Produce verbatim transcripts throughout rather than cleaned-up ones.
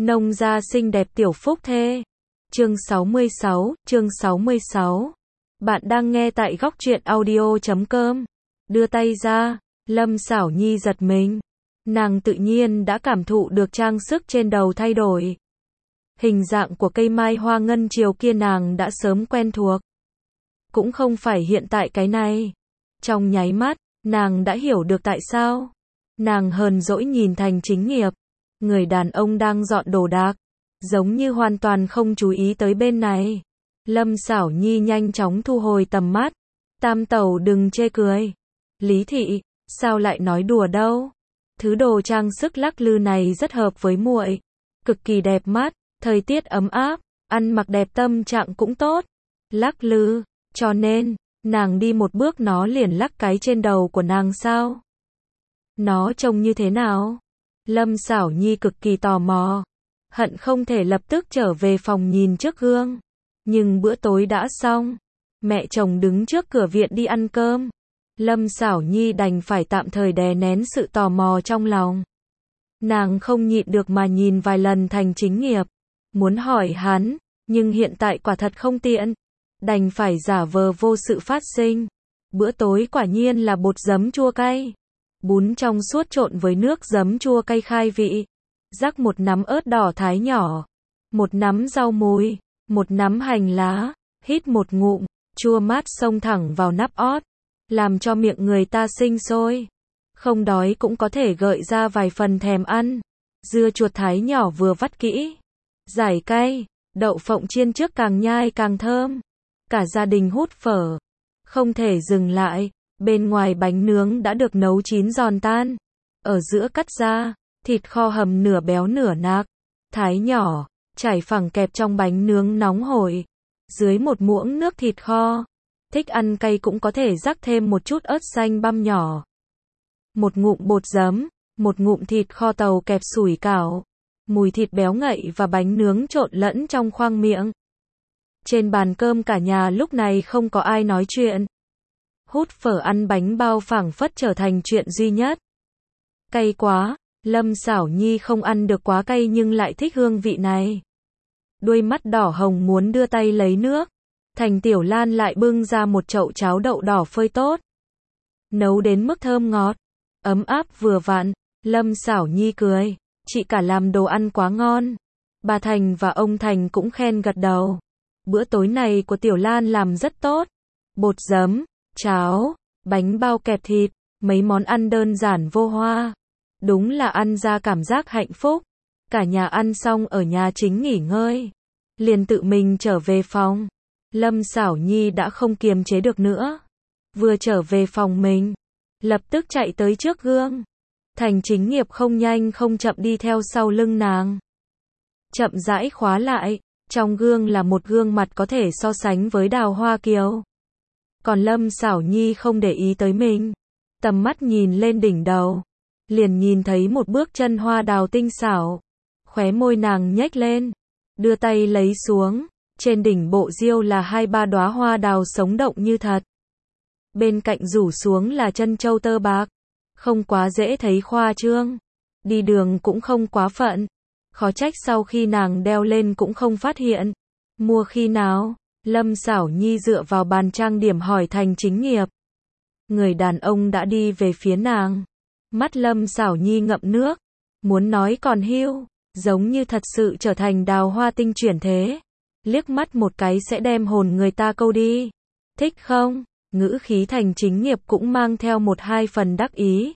Nông gia xinh đẹp tiểu phúc thê. Chương sáu mươi sáu, chương sáu mươi sáu. Bạn đang nghe tại góc truyện audio chấm com. Đưa tay ra, Lâm Sảo Nhi giật mình. Nàng tự nhiên đã cảm thụ được trang sức trên đầu thay đổi. Hình dạng của cây mai hoa ngân chiều kia nàng đã sớm quen thuộc. Cũng không phải hiện tại cái này. Trong nháy mắt, nàng đã hiểu được tại sao. Nàng hờn dỗi nhìn Thành Chính Nghiệp. Người đàn ông đang dọn đồ đạc, giống như hoàn toàn không chú ý tới bên này. Lâm Sảo Nhi nhanh chóng thu hồi tầm mắt. Tam tẩu đừng chê cười. Lý thị, sao lại nói đùa đâu? Thứ đồ trang sức lắc lư này rất hợp với muội, cực kỳ đẹp mắt, thời tiết ấm áp, ăn mặc đẹp tâm trạng cũng tốt. Lắc lư, cho nên, nàng đi một bước nó liền lắc cái trên đầu của nàng sao? Nó trông như thế nào? Lâm Sảo Nhi cực kỳ tò mò, hận không thể lập tức trở về phòng nhìn trước gương. Nhưng bữa tối đã xong, mẹ chồng đứng trước cửa viện đi ăn cơm. Lâm Sảo Nhi đành phải tạm thời đè nén sự tò mò trong lòng. Nàng không nhịn được mà nhìn vài lần Thành Chính Nghiệp, muốn hỏi hắn, nhưng hiện tại quả thật không tiện, đành phải giả vờ vô sự phát sinh. Bữa tối quả nhiên là bột giấm chua cay, bún trong suốt trộn với nước giấm chua cay khai vị, rắc một nắm ớt đỏ thái nhỏ, một nắm rau mùi, một nắm hành lá, hít một ngụm, chua mát xông thẳng vào nắp ót, làm cho miệng người ta sinh sôi. Không đói cũng có thể gợi ra vài phần thèm ăn. Dưa chuột thái nhỏ vừa vắt kỹ, giải cay, đậu phộng chiên trước càng nhai càng thơm. Cả gia đình hút phở, không thể dừng lại. Bên ngoài bánh nướng đã được nấu chín giòn tan, ở giữa cắt ra, thịt kho hầm nửa béo nửa nạc, thái nhỏ, trải phẳng kẹp trong bánh nướng nóng hổi, dưới một muỗng nước thịt kho. Thích ăn cay cũng có thể rắc thêm một chút ớt xanh băm nhỏ. Một ngụm bột giấm, một ngụm thịt kho tàu kẹp sủi cảo, mùi thịt béo ngậy và bánh nướng trộn lẫn trong khoang miệng. Trên bàn cơm cả nhà lúc này không có ai nói chuyện. Hút phở ăn bánh bao phảng phất trở thành chuyện duy nhất. Cay quá, Lâm Sảo Nhi không ăn được quá cay nhưng lại thích hương vị này. Đuôi mắt đỏ hồng muốn đưa tay lấy nước. Thành Tiểu Lan lại bưng ra một chậu cháo đậu đỏ phơi tốt. Nấu đến mức thơm ngọt, ấm áp vừa vặn. Lâm Sảo Nhi cười, chị cả làm đồ ăn quá ngon. Bà Thành và ông Thành cũng khen gật đầu. Bữa tối này của Tiểu Lan làm rất tốt. Bột giấm, cháo, bánh bao kẹp thịt, mấy món ăn đơn giản vô hoa. Đúng là ăn ra cảm giác hạnh phúc. Cả nhà ăn xong ở nhà chính nghỉ ngơi, liền tự mình trở về phòng. Lâm Sảo Nhi đã không kiềm chế được nữa. Vừa trở về phòng mình, lập tức chạy tới trước gương. Thành Chính Nghiệp không nhanh không chậm đi theo sau lưng nàng. Chậm rãi khóa lại, trong gương là một gương mặt có thể so sánh với Đào Hoa Kiều. Còn Lâm Sảo Nhi không để ý tới mình. Tầm mắt nhìn lên đỉnh đầu, liền nhìn thấy một bước chân hoa đào tinh xảo. Khóe môi nàng nhếch lên, đưa tay lấy xuống. Trên đỉnh bộ diêu là hai ba đóa hoa đào sống động như thật. Bên cạnh rủ xuống là chân châu tơ bạc. Không quá dễ thấy khoa trương. Đi đường cũng không quá phận. Khó trách sau khi nàng đeo lên cũng không phát hiện. Mua khi nào? Lâm Sảo Nhi dựa vào bàn trang điểm hỏi Thành Chính Nghiệp. Người đàn ông đã đi về phía nàng. Mắt Lâm Sảo Nhi ngậm nước. Muốn nói còn hiu, giống như thật sự trở thành đào hoa tinh chuyển thế. Liếc mắt một cái sẽ đem hồn người ta câu đi. Thích không? Ngữ khí Thành Chính Nghiệp cũng mang theo một hai phần đắc ý.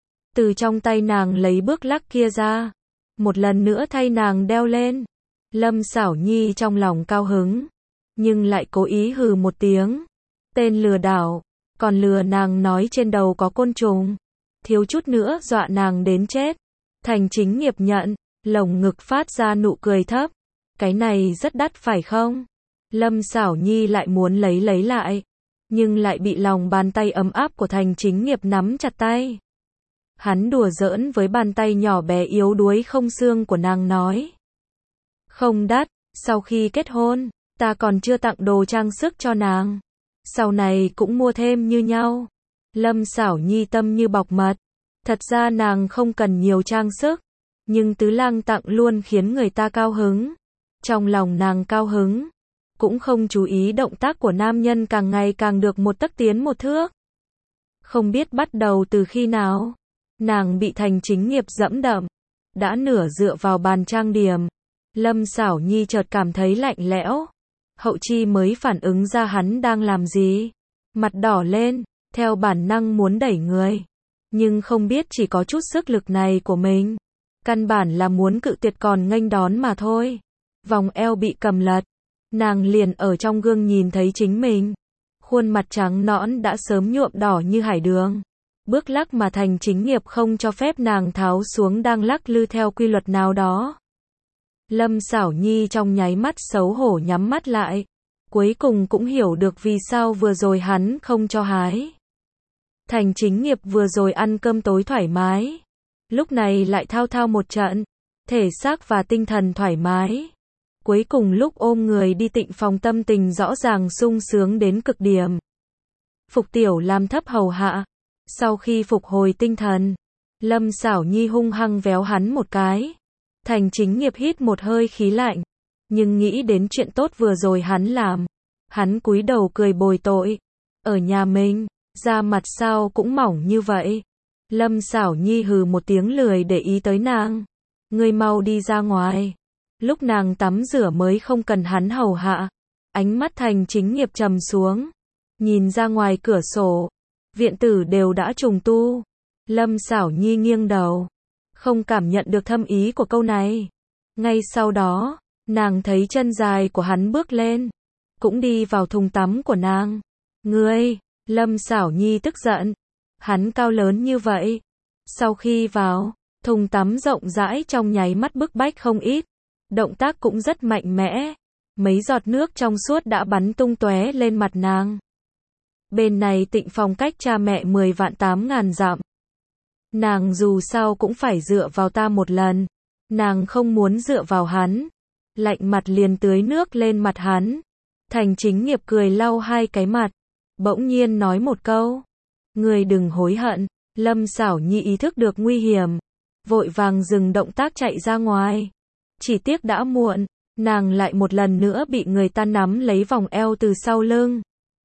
Từ trong tay nàng lấy bước lắc kia ra. Một lần nữa thay nàng đeo lên. Lâm Sảo Nhi trong lòng cao hứng. Nhưng lại cố ý hừ một tiếng. Tên lừa đảo. Còn lừa nàng nói trên đầu có côn trùng. Thiếu chút nữa dọa nàng đến chết. Thành Chính Nghiệp nhận. Lồng ngực phát ra nụ cười thấp. Cái này rất đắt phải không? Lâm Sảo Nhi lại muốn lấy lấy lại. Nhưng lại bị lòng bàn tay ấm áp của Thành Chính Nghiệp nắm chặt tay. Hắn đùa giỡn với bàn tay nhỏ bé yếu đuối không xương của nàng nói. Không đắt, sau khi kết hôn, ta còn chưa tặng đồ trang sức cho nàng. Sau này cũng mua thêm như nhau. Lâm Sảo Nhi tâm như bọc mật. Thật ra nàng không cần nhiều trang sức. Nhưng Tứ Lang tặng luôn khiến người ta cao hứng. Trong lòng nàng cao hứng, cũng không chú ý động tác của nam nhân càng ngày càng được một tấc tiến một thước. Không biết bắt đầu từ khi nào, nàng bị Thành Chính Nghiệp dẫm đậm, đã nửa dựa vào bàn trang điểm. Lâm Sảo Nhi chợt cảm thấy lạnh lẽo, hậu chi mới phản ứng ra hắn đang làm gì. Mặt đỏ lên, theo bản năng muốn đẩy người. Nhưng không biết chỉ có chút sức lực này của mình. Căn bản là muốn cự tuyệt còn nghênh đón mà thôi. Vòng eo bị cầm lật. Nàng liền ở trong gương nhìn thấy chính mình. Khuôn mặt trắng nõn đã sớm nhuộm đỏ như hải đường. Bước lắc mà Thành Chính Nghiệp không cho phép nàng tháo xuống đang lắc lư theo quy luật nào đó. Lâm Sảo Nhi trong nháy mắt xấu hổ nhắm mắt lại. Cuối cùng cũng hiểu được vì sao vừa rồi hắn không cho hái. Thành Chính Nghiệp vừa rồi ăn cơm tối thoải mái. Lúc này lại thao thao một trận. Thể xác và tinh thần thoải mái. Cuối cùng lúc ôm người đi tịnh phòng tâm tình rõ ràng sung sướng đến cực điểm. Phục Tiểu làm thấp hầu hạ. Sau khi phục hồi tinh thần, Lâm Sảo Nhi hung hăng véo hắn một cái. Thành Chính Nghiệp hít một hơi khí lạnh. Nhưng nghĩ đến chuyện tốt vừa rồi hắn làm. Hắn cúi đầu cười bồi tội. Ở nhà mình, da mặt sao cũng mỏng như vậy. Lâm Sảo Nhi hừ một tiếng lười để ý tới nàng. Ngươi mau đi ra ngoài. Lúc nàng tắm rửa mới không cần hắn hầu hạ. Ánh mắt Thành Chính Nghiệp trầm xuống. Nhìn ra ngoài cửa sổ. Viện tử đều đã trùng tu. Lâm Sảo Nhi nghiêng đầu. Không cảm nhận được thâm ý của câu này. Ngay sau đó, nàng thấy chân dài của hắn bước lên. Cũng đi vào thùng tắm của nàng. Ngươi, Lâm Sảo Nhi tức giận. Hắn cao lớn như vậy. Sau khi vào, thùng tắm rộng rãi trong nháy mắt bức bách không ít. Động tác cũng rất mạnh mẽ. Mấy giọt nước trong suốt đã bắn tung tóe lên mặt nàng. Bên này tịnh phòng cách cha mẹ mười vạn tám ngàn dặm. Nàng dù sao cũng phải dựa vào ta một lần. Nàng không muốn dựa vào hắn. Lạnh mặt liền tưới nước lên mặt hắn. Thành Chính Nghiệp cười lau hai cái mặt. Bỗng nhiên nói một câu. Ngươi đừng hối hận. Lâm Sảo Nhi ý thức được nguy hiểm. Vội vàng dừng động tác chạy ra ngoài. Chỉ tiếc đã muộn. Nàng lại một lần nữa bị người ta nắm lấy vòng eo từ sau lưng.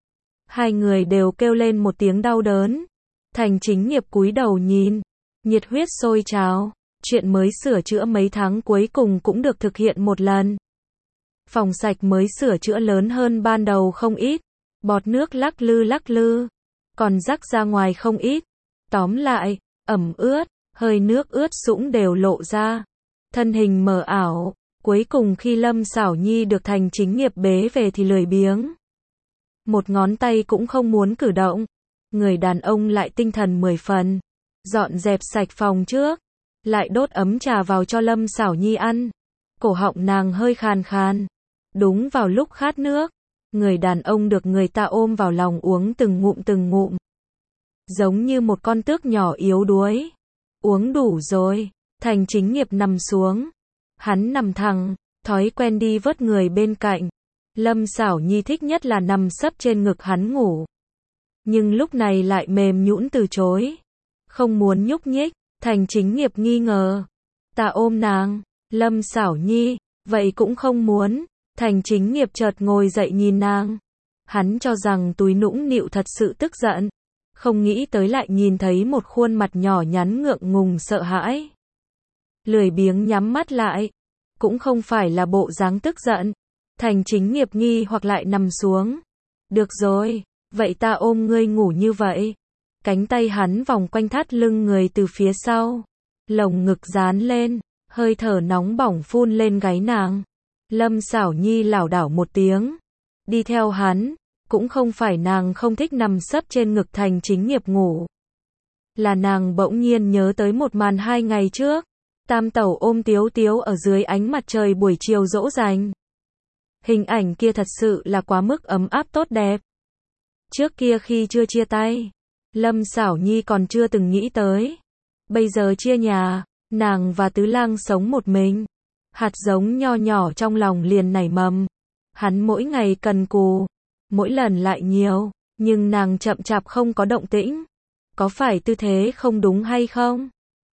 Hai người đều kêu lên một tiếng đau đớn. Thành Chính Nghiệp cúi đầu nhìn. Nhiệt huyết sôi trào. Chuyện mới sửa chữa mấy tháng cuối cùng cũng được thực hiện một lần. Phòng sạch mới sửa chữa lớn hơn ban đầu không ít. Bọt nước lắc lư lắc lư. Còn rắc ra ngoài không ít. Tóm lại, ẩm ướt, hơi nước ướt sũng đều lộ ra. Thân hình mờ ảo. Cuối cùng khi Lâm Sảo Nhi được Thành Chính Nghiệp bế về thì lười biếng. Một ngón tay cũng không muốn cử động. Người đàn ông lại tinh thần mười phần. Dọn dẹp sạch phòng trước. Lại đốt ấm trà vào cho Lâm Sảo Nhi ăn. Cổ họng nàng hơi khàn khàn. Đúng vào lúc khát nước. Người đàn ông được người ta ôm vào lòng uống từng ngụm từng ngụm. Giống như một con tước nhỏ yếu đuối. Uống đủ rồi. Thành Chính Nghiệp nằm xuống. Hắn nằm thẳng. Thói quen đi vớt người bên cạnh. Lâm Sảo Nhi thích nhất là nằm sấp trên ngực hắn ngủ. Nhưng lúc này lại mềm nhũn từ chối. Không muốn nhúc nhích. Thành Chính Nghiệp nghi ngờ. Ta ôm nàng. Lâm Sảo Nhi. Vậy cũng không muốn. Thành Chính Nghiệp chợt ngồi dậy nhìn nàng. Hắn cho rằng túi nũng nịu thật sự tức giận. Không nghĩ tới lại nhìn thấy một khuôn mặt nhỏ nhắn ngượng ngùng sợ hãi. Lười biếng nhắm mắt lại. Cũng không phải là bộ dáng tức giận. Thành Chính Nghiệp nghi hoặc lại nằm xuống. Được rồi, vậy ta ôm ngươi ngủ như vậy. Cánh tay hắn vòng quanh thắt lưng người từ phía sau. Lồng ngực dán lên, hơi thở nóng bỏng phun lên gáy nàng. Lâm Sảo Nhi lảo đảo một tiếng. Đi theo hắn, cũng không phải nàng không thích nằm sấp trên ngực Thành Chính Nghiệp ngủ. Là nàng bỗng nhiên nhớ tới một màn hai ngày trước. Tam tẩu ôm Tiếu Tiếu ở dưới ánh mặt trời buổi chiều dỗ dành. Hình ảnh kia thật sự là quá mức ấm áp tốt đẹp. Trước kia khi chưa chia tay, Lâm Sảo Nhi còn chưa từng nghĩ tới. Bây giờ chia nhà, nàng và Tứ Lang sống một mình. Hạt giống nho nhỏ trong lòng liền nảy mầm. Hắn mỗi ngày cần cù, mỗi lần lại nhiều, nhưng nàng chậm chạp không có động tĩnh. Có phải tư thế không đúng hay không?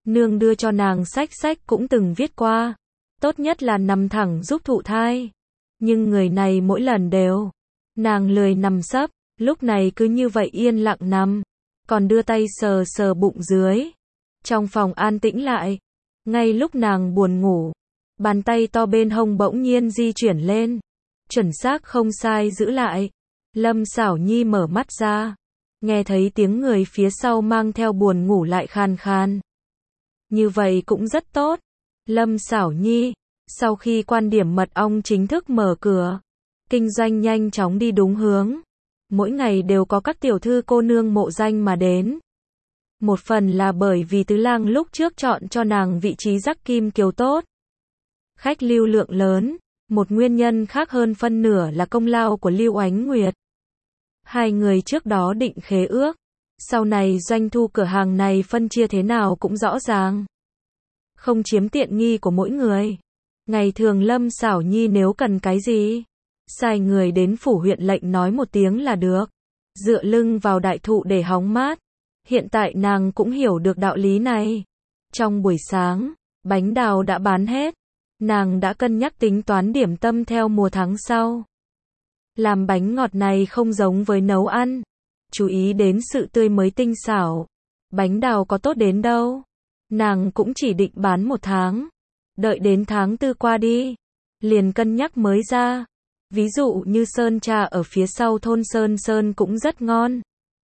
Nương đưa cho nàng sách sách cũng từng viết qua. Tốt nhất là nằm thẳng giúp thụ thai. Nhưng người này mỗi lần đều. Nàng lười nằm sấp, lúc này cứ như vậy yên lặng nằm. Còn đưa tay sờ sờ bụng dưới. Trong phòng an tĩnh lại. Ngay lúc nàng buồn ngủ. Bàn tay to bên hông bỗng nhiên di chuyển lên. Chuẩn xác không sai giữ lại. Lâm Sảo Nhi mở mắt ra. Nghe thấy tiếng người phía sau mang theo buồn ngủ lại khan khan. Như vậy cũng rất tốt. Lâm Sảo Nhi, sau khi quan điểm mật ong chính thức mở cửa, kinh doanh nhanh chóng đi đúng hướng. Mỗi ngày đều có các tiểu thư cô nương mộ danh mà đến. Một phần là bởi vì Tứ Lang lúc trước chọn cho nàng vị trí rắc kim kiều tốt. Khách lưu lượng lớn, một nguyên nhân khác hơn phân nửa là công lao của Lưu Ánh Nguyệt. Hai người trước đó định khế ước, sau này doanh thu cửa hàng này phân chia thế nào cũng rõ ràng. Không chiếm tiện nghi của mỗi người. Ngày thường Lâm Sảo Nhi nếu cần cái gì, sai người đến phủ huyện lệnh nói một tiếng là được. Dựa lưng vào đại thụ để hóng mát. Hiện tại nàng cũng hiểu được đạo lý này. Trong buổi sáng, bánh đào đã bán hết. Nàng đã cân nhắc tính toán điểm tâm theo mùa tháng sau. Làm bánh ngọt này không giống với nấu ăn. Chú ý đến sự tươi mới tinh xảo. Bánh đào có tốt đến đâu. Nàng cũng chỉ định bán một tháng. Đợi đến tháng tư qua đi. Liền cân nhắc mới ra. Ví dụ như sơn trà ở phía sau thôn Sơn Sơn cũng rất ngon.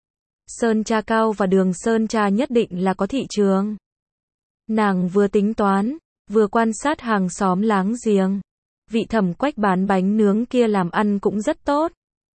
Sơn trà cao và đường sơn trà nhất định là có thị trường. Nàng vừa tính toán, vừa quan sát hàng xóm láng giềng. Vị Thẩm Quách bán bánh nướng kia làm ăn cũng rất tốt.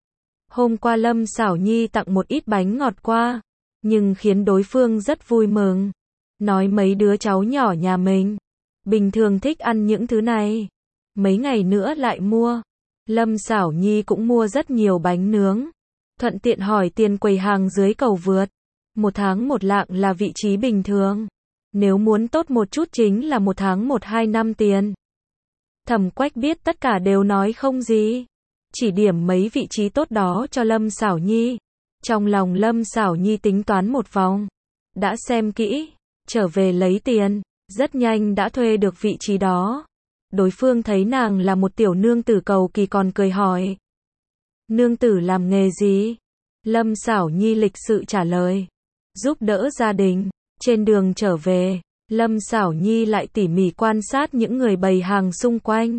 Hôm qua Lâm Sảo Nhi tặng một ít bánh ngọt qua, nhưng khiến đối phương rất vui mừng. Nói mấy đứa cháu nhỏ nhà mình bình thường thích ăn những thứ này. Mấy ngày nữa lại mua. Lâm Sảo Nhi cũng mua rất nhiều bánh nướng. Thuận tiện hỏi tiền quầy hàng dưới cầu vượt. Một tháng một lạng là vị trí bình thường. Nếu muốn tốt một chút chính là một tháng một hai năm tiền. Thẩm Quách biết tất cả đều nói không gì. Chỉ điểm mấy vị trí tốt đó cho Lâm Sảo Nhi. Trong lòng Lâm Sảo Nhi tính toán một vòng. Đã xem kỹ. Trở về lấy tiền. Rất nhanh đã thuê được vị trí đó. Đối phương thấy nàng là một tiểu nương tử cầu kỳ còn cười hỏi. Nương tử làm nghề gì? Lâm Sảo Nhi lịch sự trả lời. Giúp đỡ gia đình. Trên đường trở về, Lâm Sảo Nhi lại tỉ mỉ quan sát những người bày hàng xung quanh.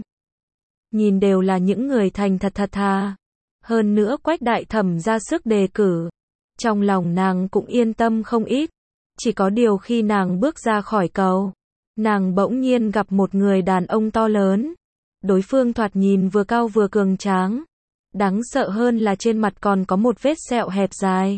Nhìn đều là những người thành thật thật thà. Hơn nữa Quách đại thẩm ra sức đề cử. Trong lòng nàng cũng yên tâm không ít. Chỉ có điều khi nàng bước ra khỏi cầu, nàng bỗng nhiên gặp một người đàn ông to lớn. Đối phương thoạt nhìn vừa cao vừa cường tráng. Đáng sợ hơn là trên mặt còn có một vết sẹo hẹp dài.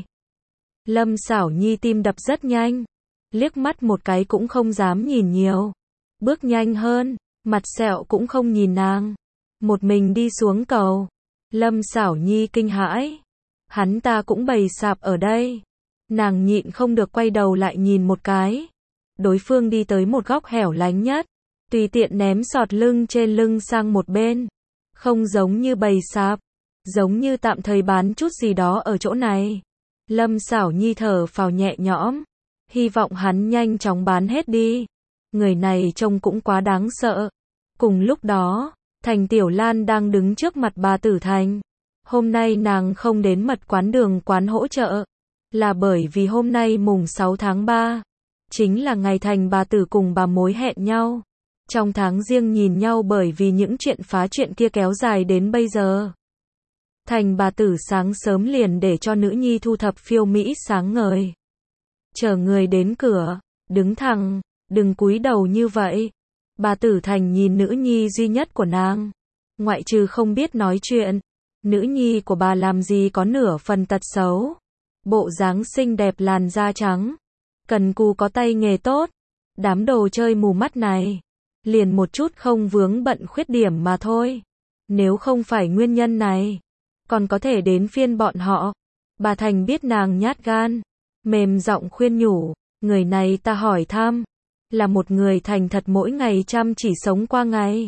Lâm Sảo Nhi tim đập rất nhanh. Liếc mắt một cái cũng không dám nhìn nhiều. Bước nhanh hơn, mặt sẹo cũng không nhìn nàng. Một mình đi xuống cầu. Lâm Sảo Nhi kinh hãi. Hắn ta cũng bày sạp ở đây. Nàng nhịn không được quay đầu lại nhìn một cái. Đối phương đi tới một góc hẻo lánh nhất. Tùy tiện ném sọt lưng trên lưng sang một bên. Không giống như bày sạp. Giống như tạm thời bán chút gì đó ở chỗ này. Lâm Sảo Nhi thở phào nhẹ nhõm. Hy vọng hắn nhanh chóng bán hết đi. Người này trông cũng quá đáng sợ. Cùng lúc đó, Thành Tiểu Lan đang đứng trước mặt bà Tử Thành. Hôm nay nàng không đến mật quán đường quán hỗ trợ. Là bởi vì hôm nay mùng sáu tháng ba. Chính là ngày Thành bà Tử cùng bà mối hẹn nhau. Trong tháng riêng nhìn nhau bởi vì những chuyện phá chuyện kia kéo dài đến bây giờ. Thành bà Tử sáng sớm liền để cho nữ nhi thu thập phiêu mỹ sáng ngời. Chờ người đến cửa, đứng thẳng, đừng cúi đầu như vậy. Bà Tử Thành nhìn nữ nhi duy nhất của nàng. Ngoại trừ không biết nói chuyện, nữ nhi của bà làm gì có nửa phần tật xấu. Bộ dáng xinh đẹp làn da trắng. Cần cù có tay nghề tốt. Đám đồ chơi mù mắt này. Liền một chút không vướng bận khuyết điểm mà thôi. Nếu không phải nguyên nhân này, còn có thể đến phiên bọn họ. Bà Thành biết nàng nhát gan. Mềm giọng khuyên nhủ, người này ta hỏi thăm, là một người thành thật mỗi ngày chăm chỉ sống qua ngày.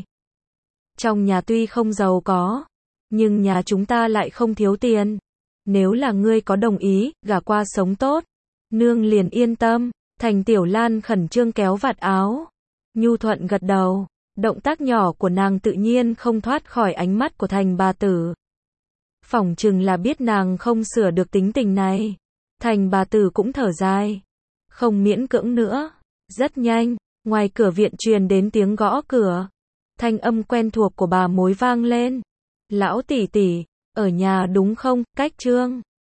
Trong nhà tuy không giàu có, nhưng nhà chúng ta lại không thiếu tiền. Nếu là ngươi có đồng ý, gả qua sống tốt, nương liền yên tâm. Thành Tiểu Lan khẩn trương kéo vạt áo. Nhu thuận gật đầu. Động tác nhỏ của nàng tự nhiên không thoát khỏi ánh mắt của Thành bà tử. Phỏng chừng là biết nàng không sửa được tính tình này. Thành bà tử cũng thở dài. Không miễn cưỡng nữa. Rất nhanh, ngoài cửa viện truyền đến tiếng gõ cửa. Thanh âm quen thuộc của bà mối vang lên. Lão tỷ tỷ, ở nhà đúng không, Cách Trương?